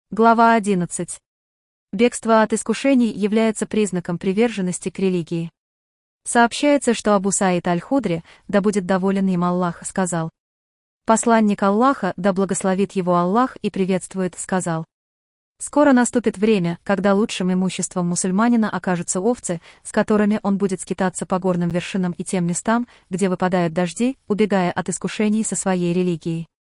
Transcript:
Глава 11. Бегство от искушений является признаком приверженности к религии. Сообщается, что Абу Саид аль-Худри, да будет доволен им Аллах, сказал. Посланник Аллаха, да благословит его Аллах и приветствует, сказал. Скоро наступит время, когда лучшим имуществом мусульманина окажутся овцы, с которыми он будет скитаться по горным вершинам и тем местам, где выпадают дожди, убегая от искушений со своей религией.